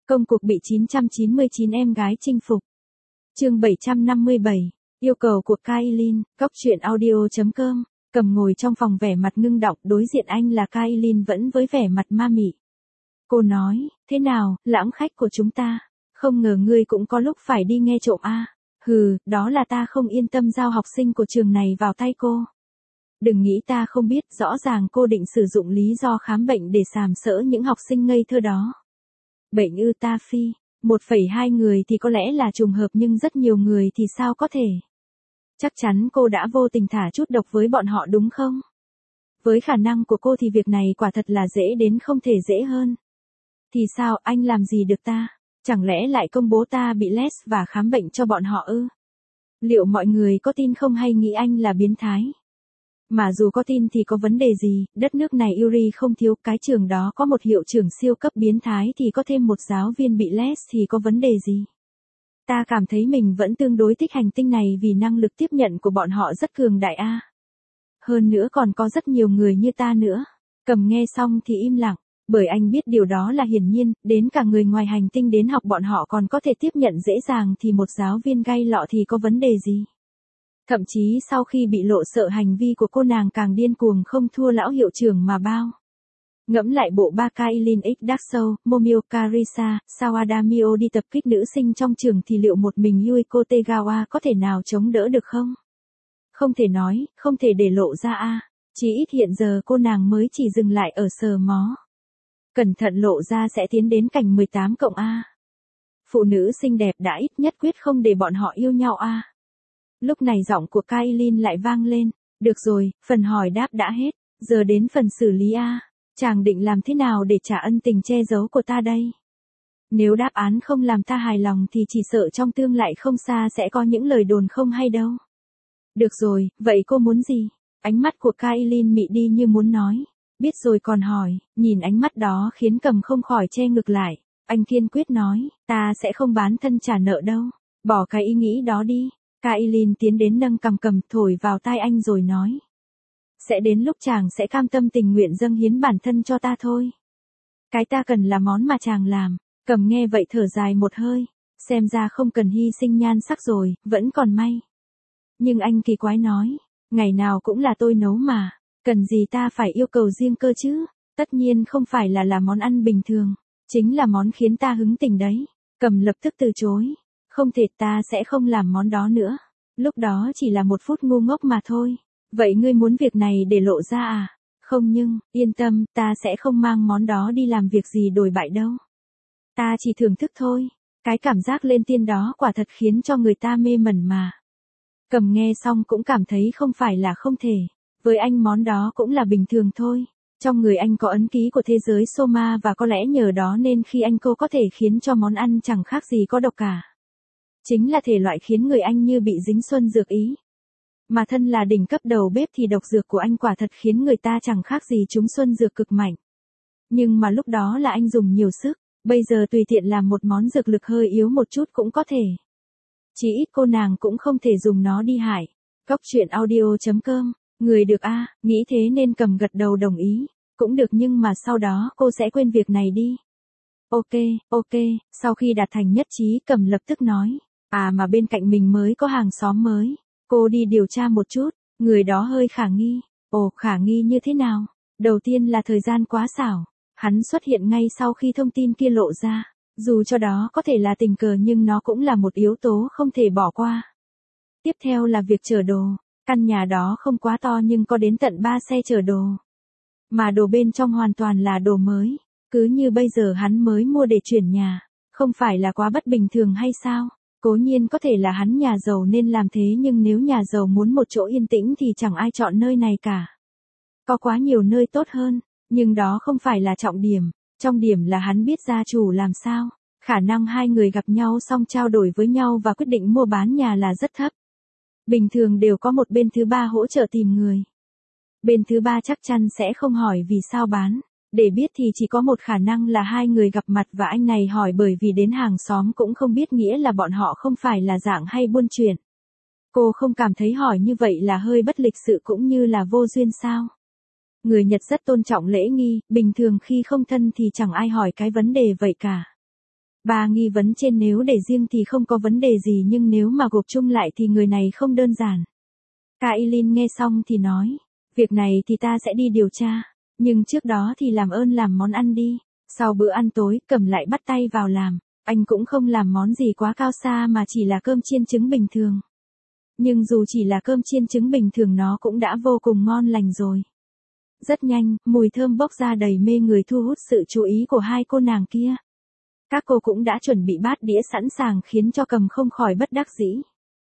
Công cuộc bị 999 em gái chinh phục. Chương 757. Yêu cầu của Kailin, góc truyện audio.com. Cầm ngồi trong phòng vẻ mặt ngưng đọng, đối diện anh là Kailin vẫn với vẻ mặt ma mị. Cô nói, thế nào, lãng khách của chúng ta? Không ngờ ngươi cũng có lúc phải đi nghe trộm a. Hừ, đó là ta không yên tâm giao học sinh của trường này vào tay cô. Đừng nghĩ ta không biết, rõ ràng cô định sử dụng lý do khám bệnh để sàm sỡ những học sinh ngây thơ đó. Bệnh ư ta phi, 1,2 người thì có lẽ là trùng hợp nhưng rất nhiều người thì sao có thể. Chắc chắn cô đã vô tình thả chút độc với bọn họ đúng không? Với khả năng của cô thì việc này quả thật là dễ đến không thể dễ hơn. Thì sao, anh làm gì được ta? Chẳng lẽ lại công bố ta bị less và khám bệnh cho bọn họ ư? Liệu mọi người có tin không hay nghĩ anh là biến thái? Mà dù có tin thì có vấn đề gì, đất nước này Yuri không thiếu, cái trường đó có một hiệu trưởng siêu cấp biến thái thì có thêm một giáo viên bị less thì có vấn đề gì? Ta cảm thấy mình vẫn tương đối thích hành tinh này vì năng lực tiếp nhận của bọn họ rất cường đại a. Hơn nữa còn có rất nhiều người như ta nữa. Cầm nghe xong thì im lặng, bởi anh biết điều đó là hiển nhiên, đến cả người ngoài hành tinh đến học bọn họ còn có thể tiếp nhận dễ dàng thì một giáo viên gay lọ thì có vấn đề gì? Thậm chí sau khi bị lộ sợ hành vi của cô nàng càng điên cuồng không thua lão hiệu trưởng mà bao. Ngẫm lại bộ ba Kailin X Dark Soul, Momio Karisa, Sawada Mio đi tập kích nữ sinh trong trường thì liệu một mình Yuiko Tegawa có thể nào chống đỡ được không? Không thể nói, không thể để lộ ra a. Chỉ ít hiện giờ cô nàng mới chỉ dừng lại ở sờ mó. Cẩn thận lộ ra sẽ tiến đến cảnh 18 cộng a. Phụ nữ xinh đẹp đã ít nhất quyết không để bọn họ yêu nhau a. Lúc này giọng của Kailin lại vang lên. Được rồi, phần hỏi đáp đã hết, giờ đến phần xử lý a. Chàng định làm thế nào để trả ân tình che giấu của ta đây? Nếu đáp án không làm ta hài lòng thì chỉ sợ trong tương lai không xa sẽ có những lời đồn không hay đâu. Được rồi, vậy cô muốn gì? Ánh mắt của Kailin mị đi như muốn nói. Biết rồi còn hỏi, nhìn ánh mắt đó khiến Cầm không khỏi che ngực lại. Anh kiên quyết nói, ta sẽ không bán thân trả nợ đâu. Bỏ cái ý nghĩ đó đi. Kailin tiến đến nâng cằm Cầm thổi vào tai anh rồi nói. Sẽ đến lúc chàng sẽ cam tâm tình nguyện dâng hiến bản thân cho ta thôi. Cái ta cần là món mà chàng làm. Cầm nghe vậy thở dài một hơi. Xem ra không cần hy sinh nhan sắc rồi, vẫn còn may. Nhưng anh kỳ quái nói, ngày nào cũng là tôi nấu mà. Cần gì ta phải yêu cầu riêng cơ chứ? Tất nhiên không phải là món ăn bình thường. Chính là món khiến ta hứng tình đấy. Cầm lập tức từ chối. Không thể, ta sẽ không làm món đó nữa. Lúc đó chỉ là một phút ngu ngốc mà thôi. Vậy ngươi muốn việc này để lộ ra à? Không nhưng, yên tâm, ta sẽ không mang món đó đi làm việc gì đồi bại đâu. Ta chỉ thưởng thức thôi. Cái cảm giác lên tiên đó quả thật khiến cho người ta mê mẩn mà. Cầm nghe xong cũng cảm thấy không phải là không thể. Với anh món đó cũng là bình thường thôi. Trong người anh có ấn ký của thế giới Soma và có lẽ nhờ đó nên khi anh cô có thể khiến cho món ăn chẳng khác gì có độc cả. Chính là thể loại khiến người anh như bị dính xuân dược ý. Mà thân là đỉnh cấp đầu bếp thì độc dược của anh quả thật khiến người ta chẳng khác gì trúng xuân dược cực mạnh. Nhưng mà lúc đó là anh dùng nhiều sức, bây giờ tùy tiện làm một món dược lực hơi yếu một chút cũng có thể. Chỉ ít cô nàng cũng không thể dùng nó đi hại. Góc truyện audio.com. Người được a, nghĩ thế nên Cầm gật đầu đồng ý. Cũng được nhưng mà sau đó cô sẽ quên việc này đi. Ok, sau khi đạt thành nhất trí Cầm lập tức nói. À mà bên cạnh mình mới có hàng xóm mới. Cô đi điều tra một chút, người đó hơi khả nghi. Ồ, khả nghi như thế nào? Đầu tiên là thời gian quá xảo. Hắn xuất hiện ngay sau khi thông tin kia lộ ra. Dù cho đó có thể là tình cờ nhưng nó cũng là một yếu tố không thể bỏ qua. Tiếp theo là việc chở đồ. Căn nhà đó không quá to nhưng có đến tận 3 xe chở đồ. Mà đồ bên trong hoàn toàn là đồ mới. Cứ như bây giờ hắn mới mua để chuyển nhà. Không phải là quá bất bình thường hay sao? Cố nhiên có thể là hắn nhà giàu nên làm thế nhưng nếu nhà giàu muốn một chỗ yên tĩnh thì chẳng ai chọn nơi này cả. Có quá nhiều nơi tốt hơn, nhưng đó không phải là trọng điểm. Trọng điểm là hắn biết gia chủ làm sao. Khả năng hai người gặp nhau xong trao đổi với nhau và quyết định mua bán nhà là rất thấp. Bình thường đều có một bên thứ ba hỗ trợ tìm người. Bên thứ ba chắc chắn sẽ không hỏi vì sao bán. Để biết thì chỉ có một khả năng là hai người gặp mặt và anh này hỏi bởi vì đến hàng xóm cũng không biết nghĩa là bọn họ không phải là dạng hay buôn chuyện. Cô không cảm thấy hỏi như vậy là hơi bất lịch sự cũng như là vô duyên sao? Người Nhật rất tôn trọng lễ nghi, bình thường khi không thân thì chẳng ai hỏi cái vấn đề vậy cả. Ba nghi vấn trên nếu để riêng thì không có vấn đề gì nhưng nếu mà gộp chung lại thì người này không đơn giản. Kailin nghe xong thì nói, việc này thì ta sẽ đi điều tra, nhưng trước đó thì làm ơn làm món ăn đi. Sau bữa ăn tối, Cầm lại bắt tay vào làm, anh cũng không làm món gì quá cao xa mà chỉ là cơm chiên trứng bình thường. Nhưng dù chỉ là cơm chiên trứng bình thường nó cũng đã vô cùng ngon lành rồi. Rất nhanh, mùi thơm bốc ra đầy mê người thu hút sự chú ý của hai cô nàng kia. Các cô cũng đã chuẩn bị bát đĩa sẵn sàng khiến cho Cầm không khỏi bất đắc dĩ.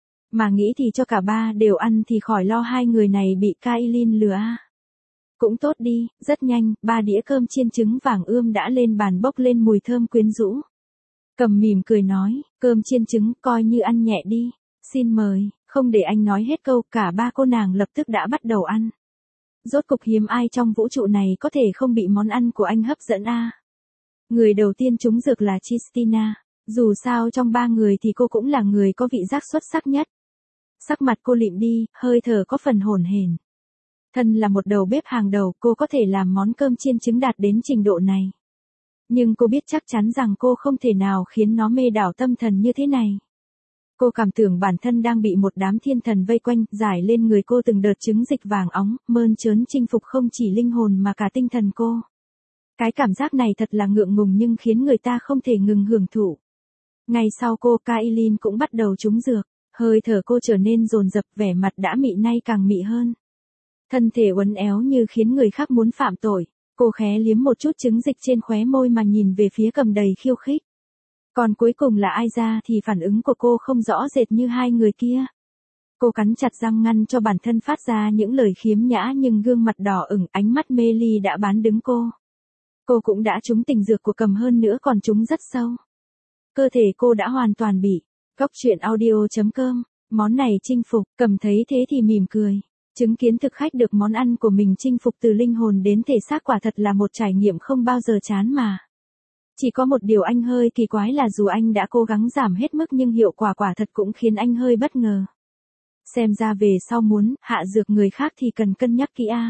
Mà nghĩ thì cho cả ba đều ăn thì khỏi lo hai người này bị Kailin lừa à. Cũng tốt đi, rất nhanh, 3 đĩa cơm chiên trứng vàng ươm đã lên bàn bốc lên mùi thơm quyến rũ. Cầm mỉm cười nói, cơm chiên trứng coi như ăn nhẹ đi, xin mời, không để anh nói hết câu, cả ba cô nàng lập tức đã bắt đầu ăn. Rốt cục hiếm ai trong vũ trụ này có thể không bị món ăn của anh hấp dẫn à. Người đầu tiên trúng dược là Christina, dù sao trong ba người thì cô cũng là người có vị giác xuất sắc nhất. Sắc mặt cô lịm đi, hơi thở có phần hổn hển. Thân là một đầu bếp hàng đầu, cô có thể làm món cơm chiên trứng đạt đến trình độ này. Nhưng cô biết chắc chắn rằng cô không thể nào khiến nó mê đảo tâm thần như thế này. Cô cảm tưởng bản thân đang bị một đám thiên thần vây quanh, rải lên người cô từng đợt trứng dịch vàng óng, mơn trớn chinh phục không chỉ linh hồn mà cả tinh thần cô. Cái cảm giác này thật là ngượng ngùng nhưng khiến người ta không thể ngừng hưởng thụ. Ngay sau cô, Kailin cũng bắt đầu trúng dược, hơi thở cô trở nên dồn dập, vẻ mặt đã mị nay càng mị hơn. Thân thể uốn éo như khiến người khác muốn phạm tội, cô khé liếm một chút trứng dịch trên khóe môi mà nhìn về phía Cầm đầy khiêu khích. Còn cuối cùng là ai ra thì phản ứng của cô không rõ rệt như hai người kia. Cô cắn chặt răng ngăn cho bản thân phát ra những lời khiếm nhã nhưng gương mặt đỏ ửng, ánh mắt mê ly đã bán đứng cô. Cô cũng đã trúng tình dược của Cầm hơn nữa còn trúng rất sâu. Cơ thể cô đã hoàn toàn bị. Góc truyện audio.com, món này chinh phục, Cầm thấy thế thì mỉm cười. Chứng kiến thực khách được món ăn của mình chinh phục từ linh hồn đến thể xác quả thật là một trải nghiệm không bao giờ chán mà. Chỉ có một điều anh hơi kỳ quái là dù anh đã cố gắng giảm hết mức nhưng hiệu quả quả thật cũng khiến anh hơi bất ngờ. Xem ra về sau muốn hạ dược người khác thì cần cân nhắc kỹ a.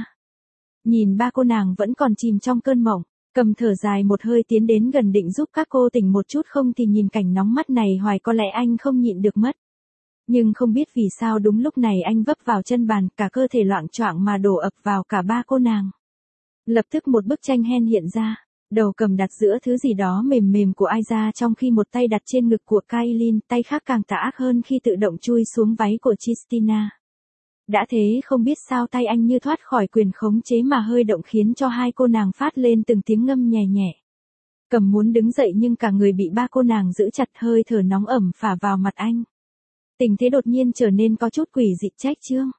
Nhìn ba cô nàng vẫn còn chìm trong cơn mộng, Cầm thở dài một hơi tiến đến gần định giúp các cô tỉnh một chút không thì nhìn cảnh nóng mắt này hoài có lẽ anh không nhịn được mất. Nhưng không biết vì sao đúng lúc này anh vấp vào chân bàn, cả cơ thể loạng choạng mà đổ ập vào cả ba cô nàng. Lập tức một bức tranh hen hiện ra, đầu Cầm đặt giữa thứ gì đó mềm mềm của ai ra trong khi một tay đặt trên ngực của Kailin, tay khác càng tà ác hơn khi tự động chui xuống váy của Christina. Đã thế không biết sao tay anh như thoát khỏi quyền khống chế mà hơi động khiến cho hai cô nàng phát lên từng tiếng ngâm nhẹ nhẹ. Cầm muốn đứng dậy nhưng cả người bị ba cô nàng giữ chặt, hơi thở nóng ẩm phả vào mặt anh. Tình thế đột nhiên trở nên có chút quỷ dị trách chương.